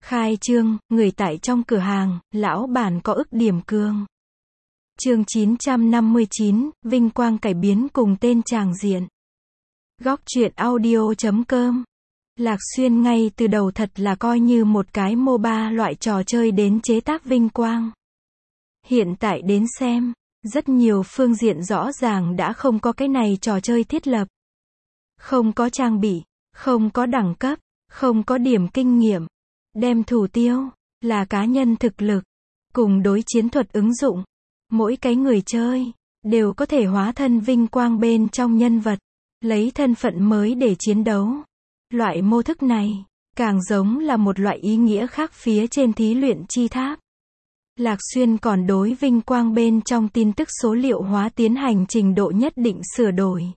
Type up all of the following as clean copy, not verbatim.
Khai trương, người tại trong cửa hàng, lão bản có ức điểm cường. Chương 959, vinh quang cải biến cùng tên tràng diện. Góc truyện audio.com. Lạc Xuyên ngay từ đầu thật là coi như một cái MOBA loại trò chơi đến chế tác vinh quang. Hiện tại đến xem, rất nhiều phương diện rõ ràng đã không có cái này trò chơi thiết lập. Không có trang bị, không có đẳng cấp, không có điểm kinh nghiệm. Đem thủ tiêu, là cá nhân thực lực, cùng đối chiến thuật ứng dụng. Mỗi cái người chơi, đều có thể hóa thân vinh quang bên trong nhân vật, lấy thân phận mới để chiến đấu. Loại mô thức này, càng giống là một loại ý nghĩa khác phía trên thí luyện chi tháp. Lạc Xuyên còn đối vinh quang bên trong tin tức số liệu hóa tiến hành trình độ nhất định sửa đổi.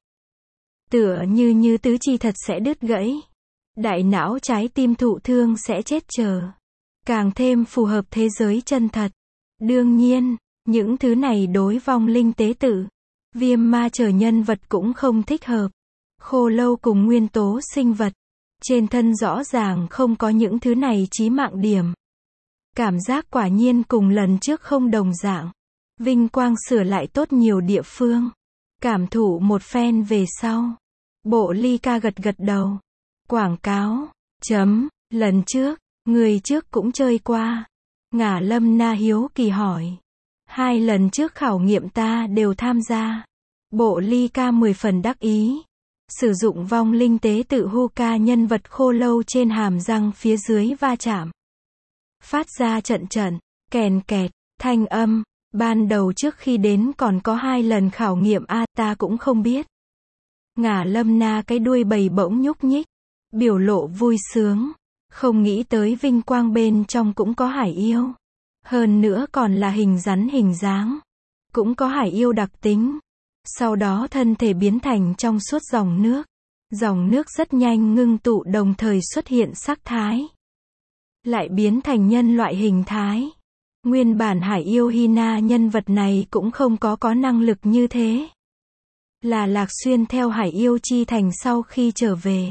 Tựa như tứ chi thật sẽ đứt gãy. Đại não trái tim thụ thương sẽ chết chờ. Càng thêm phù hợp thế giới chân thật. Đương nhiên, những thứ này đối vong linh tế tự, viêm ma chờ nhân vật cũng không thích hợp. Khô lâu cùng nguyên tố sinh vật, trên thân rõ ràng không có những thứ này chí mạng điểm. Cảm giác quả nhiên cùng lần trước không đồng dạng. Vinh quang sửa lại tốt nhiều địa phương. Cảm thụ một phen về sau. Bộ ly ca gật đầu. Quảng cáo. Lần trước, người trước cũng chơi qua. Ngả Lâm Na hiếu kỳ hỏi. 2 lần trước khảo nghiệm ta đều tham gia. Bộ ly ca 10 phần đắc ý. Sử dụng vong linh tế tự Huka nhân vật khô lâu trên hàm răng phía dưới va chạm. Phát ra trận kèn kẹt, thanh âm. Ban đầu trước khi đến còn có 2 lần khảo nghiệm ta cũng không biết. Ngả Lâm Na cái đuôi bầy bỗng nhúc nhích. Biểu lộ vui sướng. Không nghĩ tới vinh quang bên trong cũng có hải yêu. Hơn nữa còn là hình rắn hình dáng. Cũng có hải yêu đặc tính. Sau đó thân thể biến thành trong suốt dòng nước. Dòng nước rất nhanh ngưng tụ đồng thời xuất hiện sắc thái. Lại biến thành nhân loại hình thái. Nguyên bản hải yêu Hina nhân vật này cũng không có năng lực như thế. Là Lạc Xuyên theo hải yêu chi thành sau khi trở về.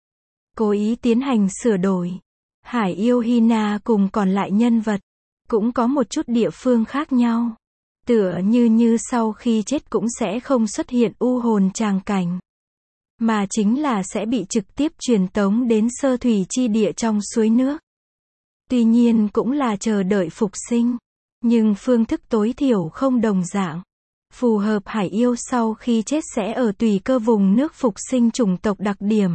Cố ý tiến hành sửa đổi. Hải yêu Hina cùng còn lại nhân vật, cũng có một chút địa phương khác nhau. Tựa như sau khi chết cũng sẽ không xuất hiện u hồn tràng cảnh. Mà chính là sẽ bị trực tiếp truyền tống đến sơ thủy chi địa trong suối nước. Tuy nhiên cũng là chờ đợi phục sinh. Nhưng phương thức tối thiểu không đồng dạng. Phù hợp hải yêu sau khi chết sẽ ở tùy cơ vùng nước phục sinh chủng tộc đặc điểm.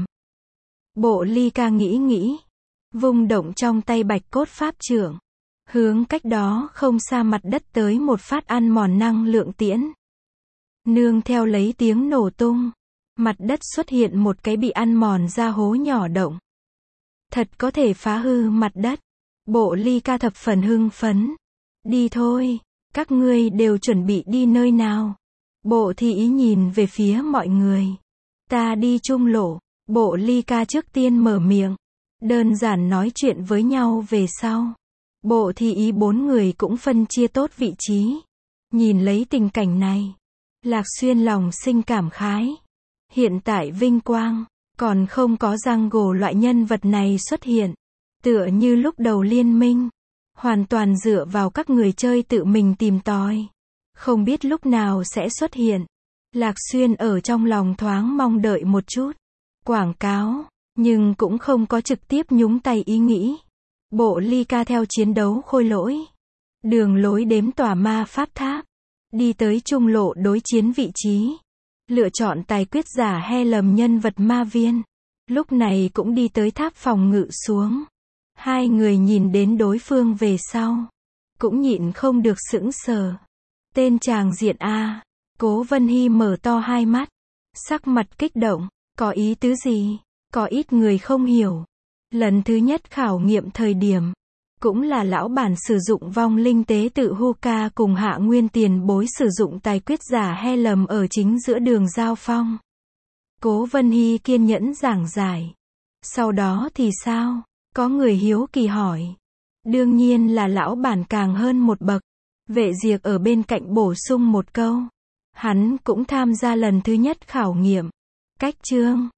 Bộ ly ca nghĩ. Vung động trong tay bạch cốt pháp trượng. Hướng cách đó không xa mặt đất tới một phát ăn mòn năng lượng tiễn. Nương theo lấy tiếng nổ tung. Mặt đất xuất hiện một cái bị ăn mòn ra hố nhỏ động. Thật có thể phá hư mặt đất. Bộ ly ca thập phần hưng phấn. Đi thôi, các ngươi đều chuẩn bị đi nơi nào? Bộ thị ý nhìn về phía mọi người. Ta đi trung lộ. Bộ ly ca trước tiên mở miệng. Đơn giản nói chuyện với nhau về sau. Bộ thị ý 4 người cũng phân chia tốt vị trí. Nhìn lấy tình cảnh này. Lạc Xuyên lòng sinh cảm khái. Hiện tại vinh quang, còn không có Jungle loại nhân vật này xuất hiện. Tựa như lúc đầu liên minh. Hoàn toàn dựa vào các người chơi tự mình tìm tòi. Không biết lúc nào sẽ xuất hiện. Lạc Xuyên ở trong lòng thoáng mong đợi một chút. Quảng cáo, nhưng cũng không có trực tiếp nhúng tay ý nghĩ. Bộ ly ca theo chiến đấu khôi lỗi. Đường lối đếm tòa ma pháp tháp. Đi tới trung lộ đối chiến vị trí. Lựa chọn tài quyết giả he lầm nhân vật ma viên. Lúc này cũng đi tới tháp phòng ngự xuống. 2 người nhìn đến đối phương về sau. Cũng nhịn không được sững sờ. Tên tràng diện A. Cố Vân Hy mở to 2 mắt. Sắc mặt kích động. Có ý tứ gì? Có ít người không hiểu. Lần thứ nhất khảo nghiệm thời điểm. Cũng là lão bản sử dụng vong linh tế tự Huka cùng hạ nguyên tiền bối sử dụng tài quyết giả he lầm ở chính giữa đường giao phong. Cố Vân Hy kiên nhẫn giảng giải. Sau đó thì sao? Có người hiếu kỳ hỏi. Đương nhiên là lão bản càng hơn một bậc. Vệ Diệp ở bên cạnh bổ sung một câu. Hắn cũng tham gia lần thứ nhất khảo nghiệm. Cách chương.